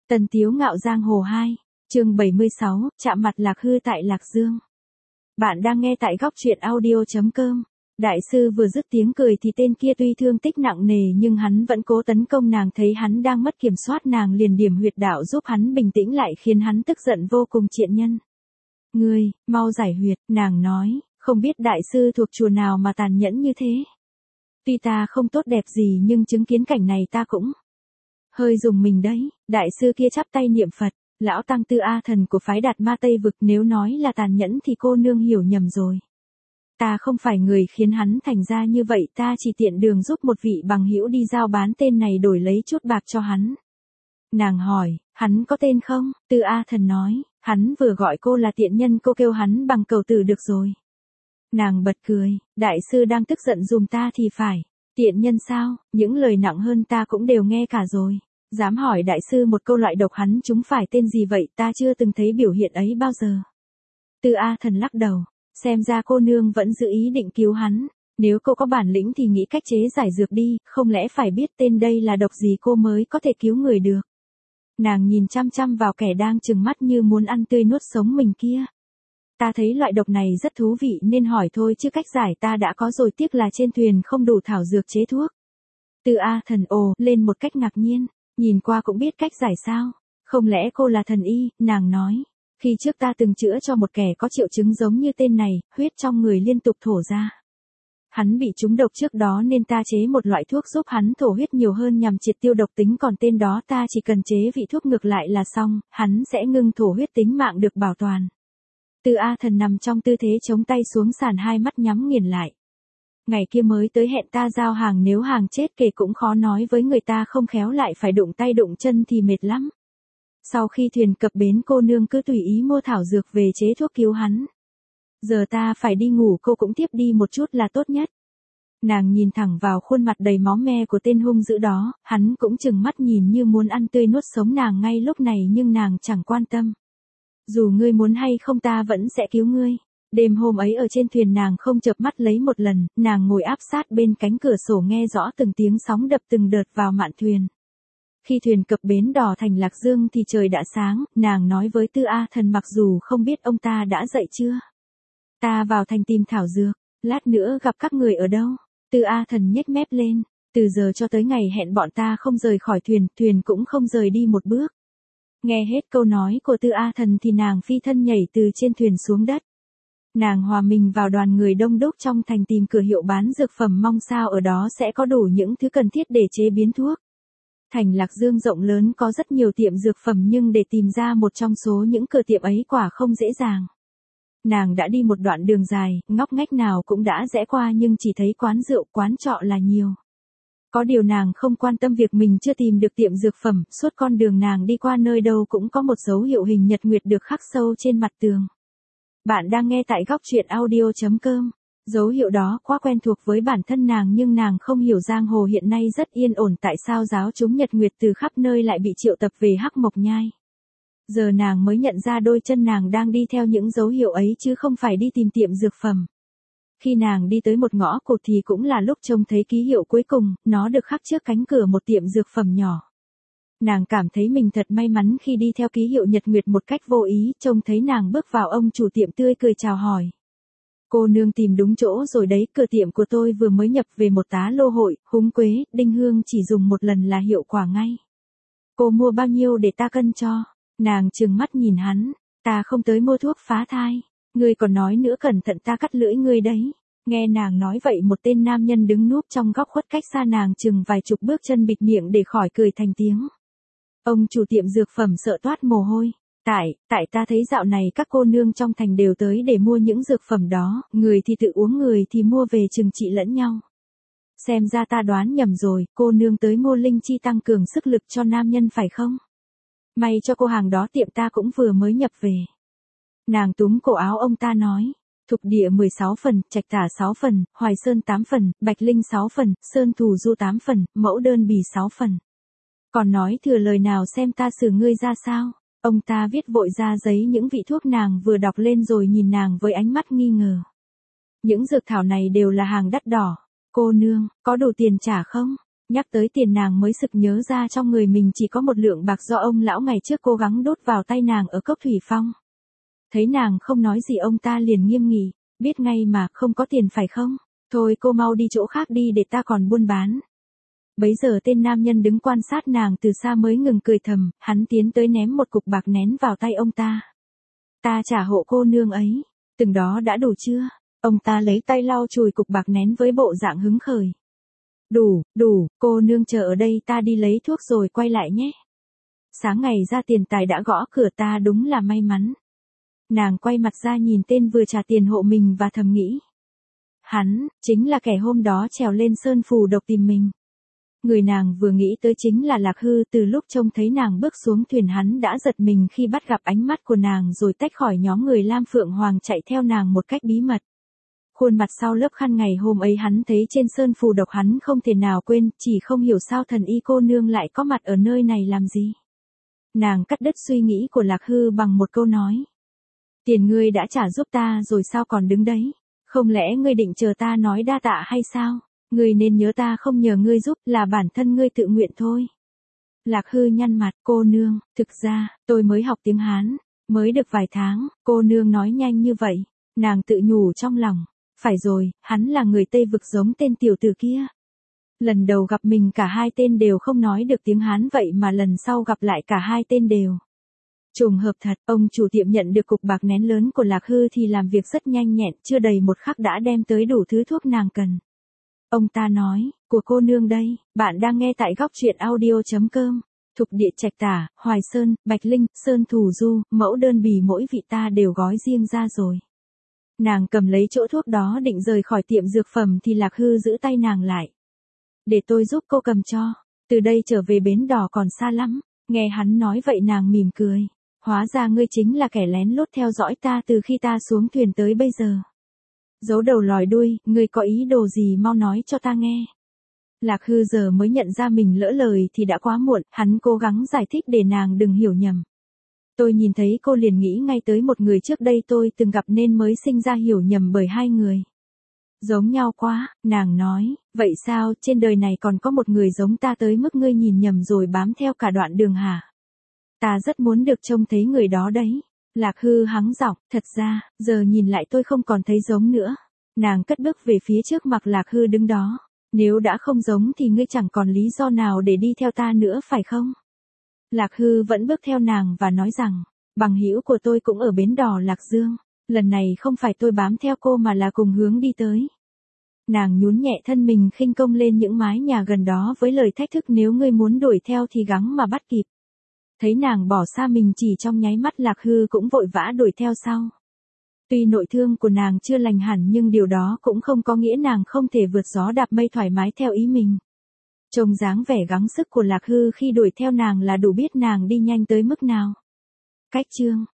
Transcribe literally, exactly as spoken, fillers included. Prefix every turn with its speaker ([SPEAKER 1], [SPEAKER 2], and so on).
[SPEAKER 1] Tần Tiếu Ngạo Giang Hồ hai, chương bảy mươi sáu, chạm mặt Lạc Hư tại Lạc Dương. Bạn đang nghe tại góc truyện audio chấm com. Đại sư vừa dứt tiếng cười thì tên kia tuy thương tích nặng nề nhưng hắn vẫn cố tấn công nàng, thấy hắn đang mất kiểm soát nàng liền điểm huyệt đạo giúp hắn bình tĩnh lại, khiến hắn tức giận vô cùng. Triện nhân, ngươi, mau giải huyệt, nàng nói, không biết đại sư thuộc chùa nào mà tàn nhẫn như thế. Tuy ta không tốt đẹp gì nhưng chứng kiến cảnh này ta cũng hơi dùng mình đấy. Đại sư kia chắp tay niệm Phật, lão tăng Tư A Thần của phái Đạt Ma Tây Vực, nếu nói là tàn nhẫn thì cô nương hiểu nhầm rồi. Ta không phải người khiến hắn thành ra như vậy, ta chỉ tiện đường giúp một vị bằng hữu đi giao bán tên này đổi lấy chút bạc cho hắn. Nàng hỏi, hắn có tên không? Tư A Thần nói, hắn vừa gọi cô là tiện nhân, cô kêu hắn bằng cầu tử được rồi. Nàng bật cười, đại sư đang tức giận dùm ta thì phải. Tiện nhân sao, những lời nặng hơn ta cũng đều nghe cả rồi. Dám hỏi đại sư một câu, loại độc hắn chúng phải tên gì vậy, ta chưa từng thấy biểu hiện ấy bao giờ. Tư A Thần lắc đầu, xem ra cô nương vẫn giữ ý định cứu hắn. Nếu cô có bản lĩnh thì nghĩ cách chế giải dược đi, không lẽ phải biết tên đây là độc gì cô mới có thể cứu người được. Nàng nhìn chăm chăm vào kẻ đang trừng mắt như muốn ăn tươi nuốt sống mình kia. Ta thấy loại độc này rất thú vị nên hỏi thôi, chứ cách giải ta đã có rồi, tiếc là trên thuyền không đủ thảo dược chế thuốc. Tư A Thần ồ lên một cách ngạc nhiên, nhìn qua cũng biết cách giải sao. Không lẽ cô là thần y? Nàng nói, khi trước ta từng chữa cho một kẻ có triệu chứng giống như tên này, huyết trong người liên tục thổ ra. Hắn bị trúng độc trước đó nên ta chế một loại thuốc giúp hắn thổ huyết nhiều hơn nhằm triệt tiêu độc tính, còn tên đó ta chỉ cần chế vị thuốc ngược lại là xong, hắn sẽ ngưng thổ huyết, tính mạng được bảo toàn. Tư A Thần nằm trong tư thế chống tay xuống sàn, hai mắt nhắm nghiền lại. Ngày kia mới tới hẹn ta giao hàng, nếu hàng chết kể cũng khó nói với người ta, không khéo lại phải đụng tay đụng chân thì mệt lắm. Sau khi thuyền cập bến, cô nương cứ tùy ý mua thảo dược về chế thuốc cứu hắn. Giờ ta phải đi ngủ, cô cũng tiếp đi một chút là tốt nhất. Nàng nhìn thẳng vào khuôn mặt đầy máu me của tên hung dữ đó, hắn cũng trừng mắt nhìn như muốn ăn tươi nuốt sống nàng ngay lúc này, nhưng nàng chẳng quan tâm. Dù ngươi muốn hay không ta vẫn sẽ cứu ngươi. Đêm hôm ấy ở trên thuyền nàng không chợp mắt lấy một lần, nàng ngồi áp sát bên cánh cửa sổ nghe rõ từng tiếng sóng đập từng đợt vào mạn thuyền. Khi thuyền cập bến đò thành Lạc Dương thì trời đã sáng, nàng nói với Tư A Thần, mặc dù không biết ông ta đã dậy chưa. Ta vào thành tìm thảo dược, lát nữa gặp các người ở đâu? Tư A Thần nhếch mép lên, từ giờ cho tới ngày hẹn bọn ta không rời khỏi thuyền, thuyền cũng không rời đi một bước. Nghe hết câu nói của Tư A Thần thì nàng phi thân nhảy từ trên thuyền xuống đất. Nàng hòa mình vào đoàn người đông đúc trong thành, tìm cửa hiệu bán dược phẩm, mong sao ở đó sẽ có đủ những thứ cần thiết để chế biến thuốc. Thành Lạc Dương rộng lớn, có rất nhiều tiệm dược phẩm, nhưng để tìm ra một trong số những cửa tiệm ấy quả không dễ dàng. Nàng đã đi một đoạn đường dài, ngóc ngách nào cũng đã rẽ qua nhưng chỉ thấy quán rượu, quán trọ là nhiều. Có điều nàng không quan tâm việc mình chưa tìm được tiệm dược phẩm, suốt con đường nàng đi qua nơi đâu cũng có một dấu hiệu hình nhật nguyệt được khắc sâu trên mặt tường. Bạn đang nghe tại góc truyện audio chấm com. Dấu hiệu đó quá quen thuộc với bản thân nàng, nhưng nàng không hiểu giang hồ hiện nay rất yên ổn, tại sao giáo chúng nhật nguyệt từ khắp nơi lại bị triệu tập về Hắc Mộc Nhai. Giờ nàng mới nhận ra đôi chân nàng đang đi theo những dấu hiệu ấy chứ không phải đi tìm tiệm dược phẩm. Khi nàng đi tới một ngõ cụt thì cũng là lúc trông thấy ký hiệu cuối cùng, nó được khắc trước cánh cửa một tiệm dược phẩm nhỏ. Nàng cảm thấy mình thật may mắn khi đi theo ký hiệu nhật nguyệt một cách vô ý, trông thấy nàng bước vào, ông chủ tiệm tươi cười chào hỏi. Cô nương tìm đúng chỗ rồi đấy, cửa tiệm của tôi vừa mới nhập về một tá lô hội, húng quế, đinh hương, chỉ dùng một lần là hiệu quả ngay. Cô mua bao nhiêu để ta cân cho? Nàng trừng mắt nhìn hắn, ta không tới mua thuốc phá thai. Ngươi còn nói nữa, cẩn thận ta cắt lưỡi ngươi đấy. Nghe nàng nói vậy, một tên nam nhân đứng núp trong góc khuất cách xa nàng chừng vài chục bước chân, bịt miệng để khỏi cười thành tiếng. Ông chủ tiệm dược phẩm sợ toát mồ hôi. Tại, tại ta thấy dạo này các cô nương trong thành đều tới để mua những dược phẩm đó, người thì tự uống, người thì mua về trừng trị lẫn nhau. Xem ra ta đoán nhầm rồi, cô nương tới mua linh chi tăng cường sức lực cho nam nhân phải không? May cho cô hàng đó tiệm ta cũng vừa mới nhập về. Nàng túm cổ áo ông ta nói, Thục Địa mười sáu phần, Trạch Tả sáu phần, Hoài Sơn tám phần, Bạch Linh sáu phần, Sơn Thù Du tám phần, Mẫu Đơn Bì sáu phần. Còn nói thừa lời nào, xem ta xử ngươi ra sao? Ông ta viết vội ra giấy những vị thuốc nàng vừa đọc lên rồi nhìn nàng với ánh mắt nghi ngờ. Những dược thảo này đều là hàng đắt đỏ. Cô nương, có đủ tiền trả không? Nhắc tới tiền nàng mới sực nhớ ra trong người mình chỉ có một lượng bạc do ông lão ngày trước cố gắng đốt vào tay nàng ở cốc thủy phong. Thấy nàng không nói gì ông ta liền nghiêm nghị, biết ngay mà không có tiền phải không? Thôi cô mau đi chỗ khác đi để ta còn buôn bán. Bấy giờ tên nam nhân đứng quan sát nàng từ xa mới ngừng cười thầm, hắn tiến tới ném một cục bạc nén vào tay ông ta. Ta trả hộ cô nương ấy, từng đó đã đủ chưa? Ông ta lấy tay lau chùi cục bạc nén với bộ dạng hứng khởi. Đủ, đủ, cô nương chờ ở đây ta đi lấy thuốc rồi quay lại nhé. Sáng ngày ra tiền tài đã gõ cửa ta đúng là may mắn. Nàng quay mặt ra nhìn tên vừa trả tiền hộ mình và thầm nghĩ. Hắn, chính là kẻ hôm đó trèo lên sơn phù độc tìm mình. Người nàng vừa nghĩ tới chính là Lạc Hư. Từ lúc trông thấy nàng bước xuống thuyền hắn đã giật mình khi bắt gặp ánh mắt của nàng rồi tách khỏi nhóm người Lam Phượng Hoàng chạy theo nàng một cách bí mật. Khuôn mặt sau lớp khăn ngày hôm ấy hắn thấy trên sơn phù độc hắn không thể nào quên, chỉ không hiểu sao thần y cô nương lại có mặt ở nơi này làm gì. Nàng cắt đứt suy nghĩ của Lạc Hư bằng một câu nói. Tiền ngươi đã trả giúp ta rồi sao còn đứng đấy? Không lẽ ngươi định chờ ta nói đa tạ hay sao? Ngươi nên nhớ ta không nhờ ngươi giúp, là bản thân ngươi tự nguyện thôi. Lạc Hư nhăn mặt, cô nương, thực ra, tôi mới học tiếng Hán, mới được vài tháng, cô nương nói nhanh như vậy. Nàng tự nhủ trong lòng, phải rồi, hắn là người Tây Vực giống tên tiểu tử kia. Lần đầu gặp mình cả hai tên đều không nói được tiếng Hán vậy mà lần sau gặp lại cả hai tên đều. Trùng hợp thật, ông chủ tiệm nhận được cục bạc nén lớn của Lạc Hư thì làm việc rất nhanh nhẹn, chưa đầy một khắc đã đem tới đủ thứ thuốc nàng cần. Ông ta nói, của cô nương đây, bạn đang nghe tại góc truyện audio.com. Thục địa Trạch Tả, Hoài Sơn, Bạch Linh, Sơn Thủ Du, mẫu đơn bì mỗi vị ta đều gói riêng ra rồi. Nàng cầm lấy chỗ thuốc đó định rời khỏi tiệm dược phẩm thì Lạc Hư giữ tay nàng lại. Để tôi giúp cô cầm cho, từ đây trở về bến đỏ còn xa lắm. Nghe hắn nói vậy nàng mỉm cười. Hóa ra ngươi chính là kẻ lén lút theo dõi ta từ khi ta xuống thuyền tới bây giờ. Giấu đầu lòi đuôi, ngươi có ý đồ gì mau nói cho ta nghe. Lạc Hư giờ mới nhận ra mình lỡ lời thì đã quá muộn, hắn cố gắng giải thích để nàng đừng hiểu nhầm. Tôi nhìn thấy cô liền nghĩ ngay tới một người trước đây tôi từng gặp nên mới sinh ra hiểu nhầm bởi hai người. Giống nhau quá, nàng nói, vậy sao trên đời này còn có một người giống ta tới mức ngươi nhìn nhầm rồi bám theo cả đoạn đường hả? Ta rất muốn được trông thấy người đó đấy. Lạc Hư hắng giọng, thật ra, giờ nhìn lại tôi không còn thấy giống nữa. Nàng cất bước về phía trước mặc Lạc Hư đứng đó. Nếu đã không giống thì ngươi chẳng còn lý do nào để đi theo ta nữa phải không? Lạc Hư vẫn bước theo nàng và nói rằng, bằng hữu của tôi cũng ở bến đỏ Lạc Dương. Lần này không phải tôi bám theo cô mà là cùng hướng đi tới. Nàng nhún nhẹ thân mình khinh công lên những mái nhà gần đó với lời thách thức nếu ngươi muốn đuổi theo thì gắng mà bắt kịp. Thấy nàng bỏ xa mình chỉ trong nháy mắt Lạc Hư cũng vội vã đuổi theo sau. Tuy nội thương của nàng chưa lành hẳn nhưng điều đó cũng không có nghĩa nàng không thể vượt gió đạp mây thoải mái theo ý mình. Trông dáng vẻ gắng sức của Lạc Hư khi đuổi theo nàng là đủ biết nàng đi nhanh tới mức nào. Cách chương